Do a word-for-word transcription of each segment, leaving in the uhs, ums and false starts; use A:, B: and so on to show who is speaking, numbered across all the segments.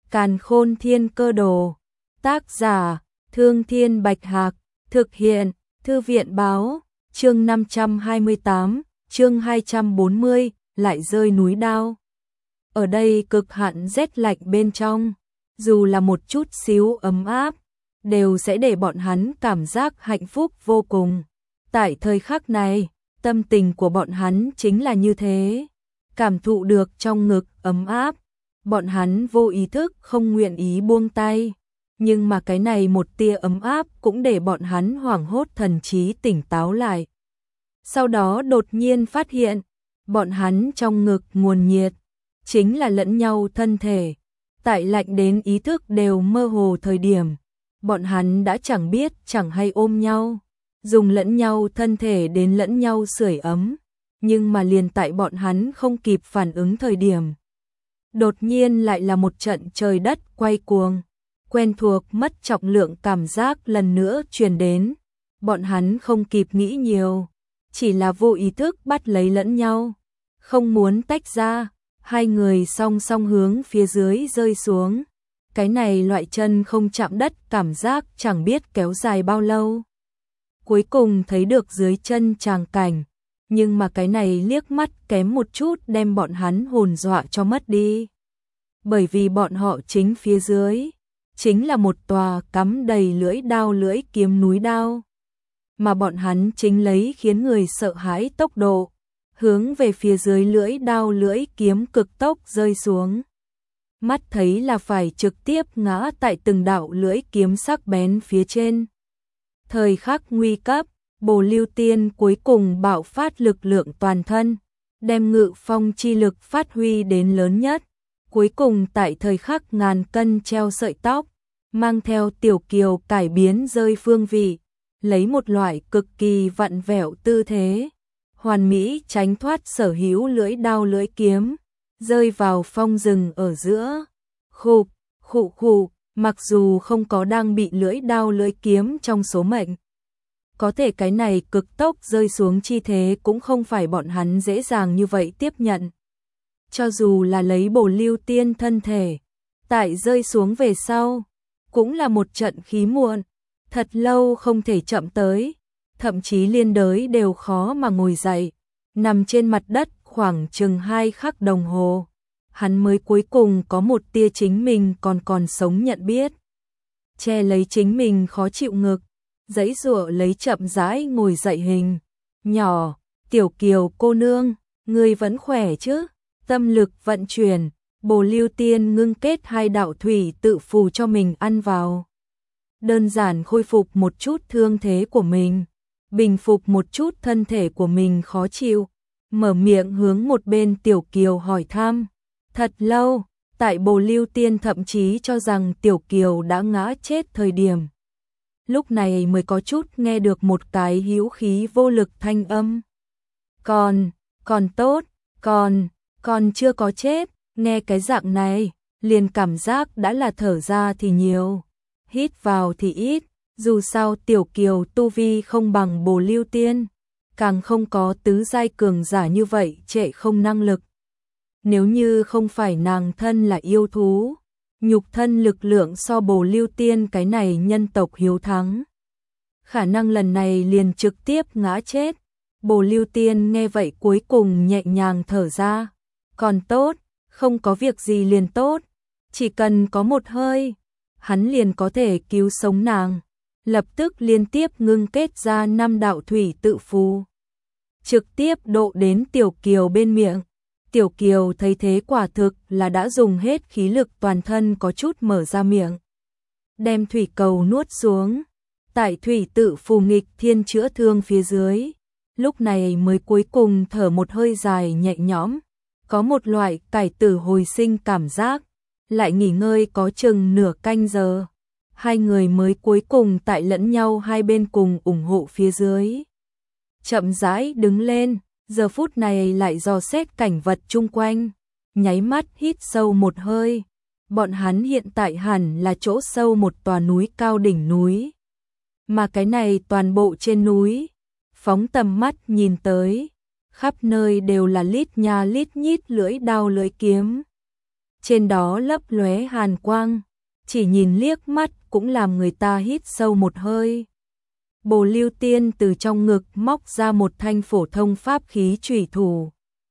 A: Càn Khôn Thiên Cơ Đồ. Tác giả: Thương Thiên Bạch Hạc. Thực hiện: Thư viện Báo. Chương năm trăm hai mươi tám, chương hai trăm bốn mươi, lại rơi núi đao. Ở đây cực hạn rét lạnh bên trong, dù là một chút xíu ấm áp, đều sẽ để bọn hắn cảm giác hạnh phúc vô cùng. Tại thời khắc này, tâm tình của bọn hắn chính là như thế. Cảm thụ được trong ngực ấm áp, bọn hắn vô ý thức không nguyện ý buông tay. Nhưng mà cái này một tia ấm áp cũng để bọn hắn hoảng hốt thần trí tỉnh táo lại. Sau đó đột nhiên phát hiện, bọn hắn trong ngực nguồn nhiệt, chính là lẫn nhau thân thể. Tại lạnh đến ý thức đều mơ hồ thời điểm, bọn hắn đã chẳng biết chẳng hay ôm nhau, dùng lẫn nhau thân thể đến lẫn nhau sưởi ấm. Nhưng mà liền tại bọn hắn không kịp phản ứng thời điểm, đột nhiên lại là một trận trời đất quay cuồng. Quen thuộc mất trọng lượng cảm giác lần nữa truyền đến. Bọn hắn không kịp nghĩ nhiều, chỉ là vô ý thức bắt lấy lẫn nhau, không muốn tách ra. Hai người song song hướng phía dưới rơi xuống. Cái này loại chân không chạm đất cảm giác chẳng biết kéo dài bao lâu. Cuối cùng thấy được dưới chân tràng cảnh, nhưng mà cái này liếc mắt kém một chút đem bọn hắn hồn dọa cho mất đi. Bởi vì bọn họ chính phía dưới chính là một tòa cắm đầy lưỡi đao lưỡi kiếm núi đao, mà bọn hắn chính lấy khiến người sợ hãi tốc độ, hướng về phía dưới lưỡi đao lưỡi kiếm cực tốc rơi xuống. Mắt thấy là phải trực tiếp ngã tại từng đạo lưỡi kiếm sắc bén phía trên. Thời khắc nguy cấp, Bồ Lưu Tiên cuối cùng bạo phát lực lượng toàn thân, đem ngự phong chi lực phát huy đến lớn nhất. Cuối cùng tại thời khắc ngàn cân treo sợi tóc, mang theo Tiểu Kiều cải biến rơi phương vị, lấy một loại cực kỳ vặn vẹo tư thế, hoàn mỹ tránh thoát sở hữu lưỡi đao lưỡi kiếm, rơi vào phong rừng ở giữa. Khục, khụ khụ, mặc dù không có đang bị lưỡi đao lưỡi kiếm trong số mệnh, có thể cái này cực tốc rơi xuống chi thế cũng không phải bọn hắn dễ dàng như vậy tiếp nhận. Cho dù là lấy Bồ Lưu Tiên thân thể, tại rơi xuống về sau, cũng là một trận khí muộn, thật lâu không thể chậm tới, thậm chí liên đới đều khó mà ngồi dậy, nằm trên mặt đất khoảng chừng hai khắc đồng hồ. Hắn mới cuối cùng có một tia chính mình còn còn sống nhận biết. Che lấy chính mình khó chịu ngực, giãy giụa lấy chậm rãi ngồi dậy hình. Nhỏ, Tiểu Kiều cô nương, ngươi vẫn khỏe chứ? Tâm lực vận chuyển, Bồ Lưu Tiên ngưng kết hai đạo thủy tự phù cho mình ăn vào. Đơn giản khôi phục một chút thương thế của mình, bình phục một chút thân thể của mình khó chịu, mở miệng hướng một bên Tiểu Kiều hỏi thăm. Thật lâu, tại Bồ Lưu Tiên thậm chí cho rằng Tiểu Kiều đã ngã chết thời điểm, lúc này mới có chút nghe được một cái hữu khí vô lực thanh âm. Còn, còn tốt, còn, còn chưa có chết. Nghe cái dạng này, liền cảm giác đã là thở ra thì nhiều, hít vào thì ít. Dù sao Tiểu Kiều tu vi không bằng Bồ Lưu Tiên, càng không có tứ giai cường giả như vậy trệ không năng lực. Nếu như không phải nàng thân là yêu thú, nhục thân lực lượng so Bồ Lưu Tiên cái này nhân tộc hiếu thắng, khả năng lần này liền trực tiếp ngã chết. Bồ Lưu Tiên nghe vậy cuối cùng nhẹ nhàng thở ra. Còn tốt, không có việc gì liền tốt, chỉ cần có một hơi, hắn liền có thể cứu sống nàng. Lập tức liên tiếp ngưng kết ra năm đạo thủy tự phù, trực tiếp độ đến Tiểu Kiều bên miệng. Tiểu Kiều thấy thế quả thực là đã dùng hết khí lực toàn thân, có chút mở ra miệng, đem thủy cầu nuốt xuống. Tại thủy tự phù nghịch thiên chữa thương phía dưới, lúc này mới cuối cùng thở một hơi dài nhẹ nhõm, có một loại cải tử hồi sinh cảm giác. Lại nghỉ ngơi có chừng nửa canh giờ, hai người mới cuối cùng tại lẫn nhau hai bên cùng ủng hộ phía dưới, chậm rãi đứng lên. Giờ phút này lại dò xét cảnh vật chung quanh, nháy mắt hít sâu một hơi. Bọn hắn hiện tại hẳn là chỗ sâu một tòa núi cao đỉnh núi, mà cái này toàn bộ trên núi, phóng tầm mắt nhìn tới, khắp nơi đều là lít nha lít nhít lưỡi đao lưỡi kiếm. trên đó lấp lóe hàn quang, chỉ nhìn liếc mắt cũng làm người ta hít sâu một hơi. Bồ Lưu Tiên từ trong ngực móc ra một thanh phổ thông pháp khí chủy thủ.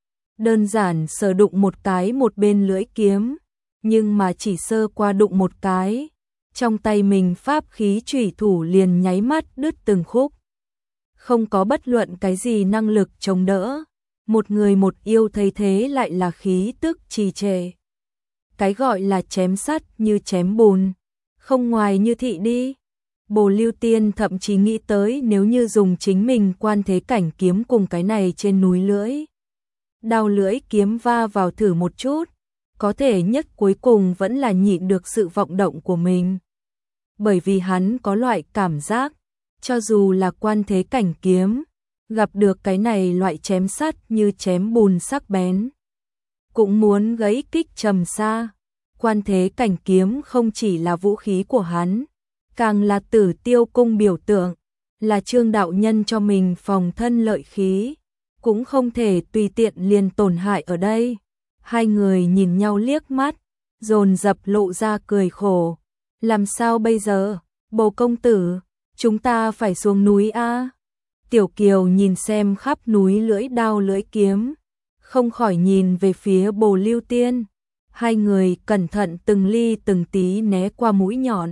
A: Đơn giản sờ đụng một cái một bên lưỡi kiếm, nhưng mà chỉ sơ qua đụng một cái, trong tay mình pháp khí chủy thủ liền nháy mắt đứt từng khúc. Không có bất luận cái gì năng lực chống đỡ, một người một yêu thấy thế lại là khí tức trì trệ. Cái gọi là chém sắt như chém bùn, không ngoài như thị đi. Bồ Lưu Tiên thậm chí nghĩ tới nếu như dùng chính mình quan thế cảnh kiếm cùng cái này trên núi lưỡi đao lưỡi kiếm va vào thử một chút, có thể nhất cuối cùng vẫn là nhịn được sự vọng động của mình. Bởi vì hắn có loại cảm giác, cho dù là quan thế cảnh kiếm, gặp được cái này loại chém sắt như chém bùn sắc bén, cũng muốn gãy kích trầm xa. Quan thế cảnh kiếm không chỉ là vũ khí của hắn, càng là Tử Tiêu cung biểu tượng, là Trương đạo nhân cho mình phòng thân lợi khí, cũng không thể tùy tiện liền tổn hại ở đây. Hai người nhìn nhau liếc mắt, dồn dập lộ ra cười khổ. Làm sao bây giờ, Bồ công tử, chúng ta phải xuống núi a? Tiểu Kiều nhìn xem khắp núi lưỡi đao lưỡi kiếm, không khỏi nhìn về phía Bồ Lưu Tiên. Hai người cẩn thận từng ly từng tí né qua mũi nhọn,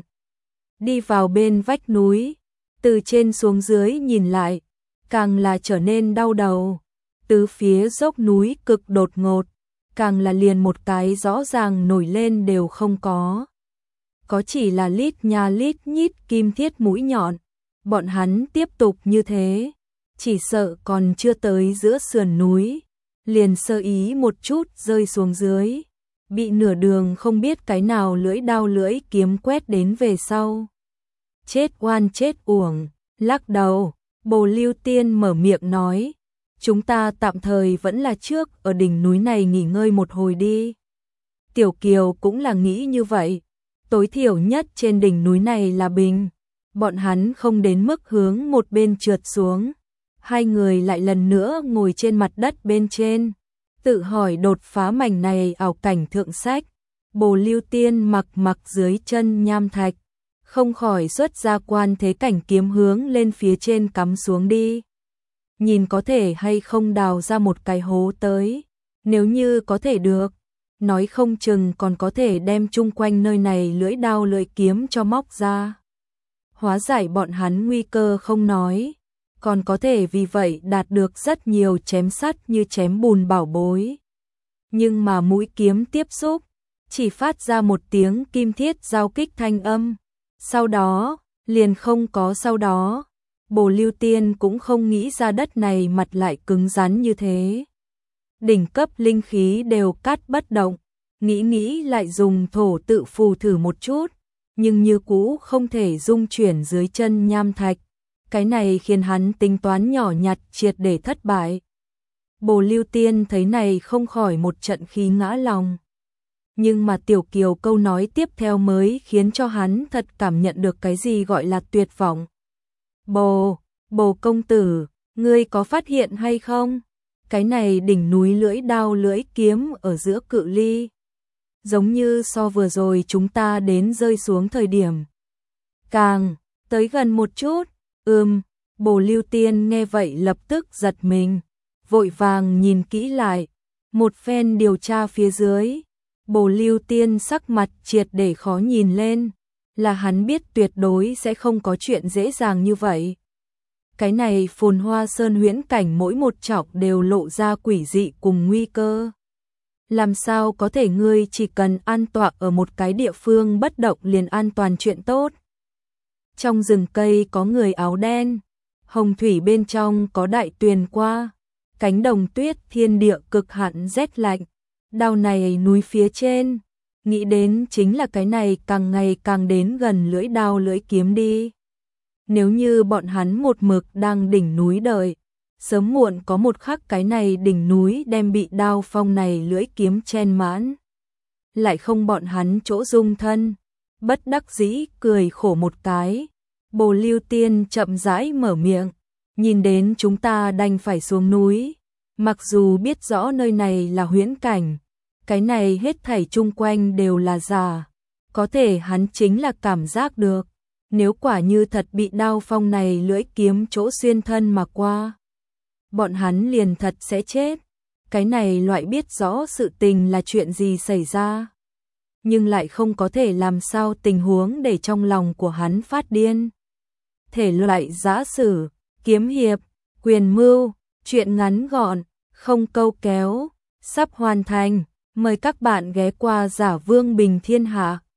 A: đi vào bên vách núi, từ trên xuống dưới nhìn lại, càng là trở nên đau đầu. Tứ phía dốc núi cực đột ngột, càng là liền một cái rõ ràng nổi lên đều không có. Có chỉ là lít nha lít nhít kim thiết mũi nhọn. Bọn hắn tiếp tục như thế, chỉ sợ còn chưa tới giữa sườn núi, liền sơ ý một chút rơi xuống dưới, bị nửa đường không biết cái nào lưỡi đao lưỡi kiếm quét đến về sau. Chết oan chết uổng, lắc đầu, Bồ Lưu Tiên mở miệng nói, chúng ta tạm thời vẫn là trước ở đỉnh núi này nghỉ ngơi một hồi đi. Tiểu Kiều cũng là nghĩ như vậy, tối thiểu nhất trên đỉnh núi này là bình, bọn hắn không đến mức hướng một bên trượt xuống. Hai người lại lần nữa ngồi trên mặt đất bên trên, tự hỏi đột phá mảnh này ảo cảnh thượng sách. Bồ Lưu Tiên mặc mặc dưới chân nham thạch, không khỏi xuất ra quan thế cảnh kiếm hướng lên phía trên cắm xuống đi. Nhìn có thể hay không đào ra một cái hố tới, nếu như có thể được, nói không chừng còn có thể đem chung quanh nơi này lưỡi đao lưỡi kiếm cho móc ra. Hóa giải bọn hắn nguy cơ không nói, còn có thể vì vậy đạt được rất nhiều chém sắt như chém bùn bảo bối. Nhưng mà mũi kiếm tiếp xúc, chỉ phát ra một tiếng kim thiết giao kích thanh âm, sau đó, liền không có sau đó. Bồ Lưu Tiên cũng không nghĩ ra đất này mặt lại cứng rắn như thế. Đỉnh cấp linh khí đều cắt bất động, nghĩ nghĩ lại dùng thổ tự phù thử một chút, nhưng như cũ không thể dung chuyển dưới chân nham thạch. Cái này khiến hắn tính toán nhỏ nhặt triệt để thất bại. Bồ Lưu Tiên thấy này không khỏi một trận khí ngã lòng. Nhưng mà Tiểu Kiều câu nói tiếp theo mới khiến cho hắn thật cảm nhận được cái gì gọi là tuyệt vọng. Bồ, Bồ công tử, ngươi có phát hiện hay không? Cái này đỉnh núi lưỡi đao lưỡi kiếm ở giữa cự ly, giống như so vừa rồi chúng ta đến rơi xuống thời điểm. Càng tới gần một chút, ừm, Bồ Lưu Tiên nghe vậy lập tức giật mình, vội vàng nhìn kỹ lại, một phen điều tra phía dưới. Bồ Lưu Tiên sắc mặt triệt để khó nhìn lên, là hắn biết tuyệt đối sẽ không có chuyện dễ dàng như vậy. Cái này Phồn Hoa Sơn huyễn cảnh mỗi một chọc đều lộ ra quỷ dị cùng nguy cơ. Làm sao có thể ngươi chỉ cần an tọa ở một cái địa phương bất động liền an toàn chuyện tốt. Trong rừng cây có người áo đen, hồng thủy bên trong có đại tuyền qua, cánh đồng tuyết thiên địa cực hạn rét lạnh, đao này núi phía trên, nghĩ đến chính là cái này càng ngày càng đến gần lưỡi đao lưỡi kiếm đi. Nếu như bọn hắn một mực đang đỉnh núi đợi, sớm muộn có một khắc cái này đỉnh núi đem bị đao phong này lưỡi kiếm chen mãn. Lại không bọn hắn chỗ dung thân, bất đắc dĩ cười khổ một cái. Bồ Lưu Tiên chậm rãi mở miệng, nhìn đến chúng ta đành phải xuống núi, mặc dù biết rõ nơi này là huyễn cảnh, cái này hết thảy chung quanh đều là giả, có thể hắn chính là cảm giác được, nếu quả như thật bị Đao Phong này lưỡi kiếm chỗ xuyên thân mà qua, bọn hắn liền thật sẽ chết. Cái này loại biết rõ sự tình là chuyện gì xảy ra, nhưng lại không có thể làm sao tình huống để trong lòng của hắn phát điên. Thể loại giã sử, kiếm hiệp, quyền mưu, chuyện ngắn gọn, không câu kéo, sắp hoàn thành. Mời các bạn ghé qua Giả Vương Bình Thiên Hạ.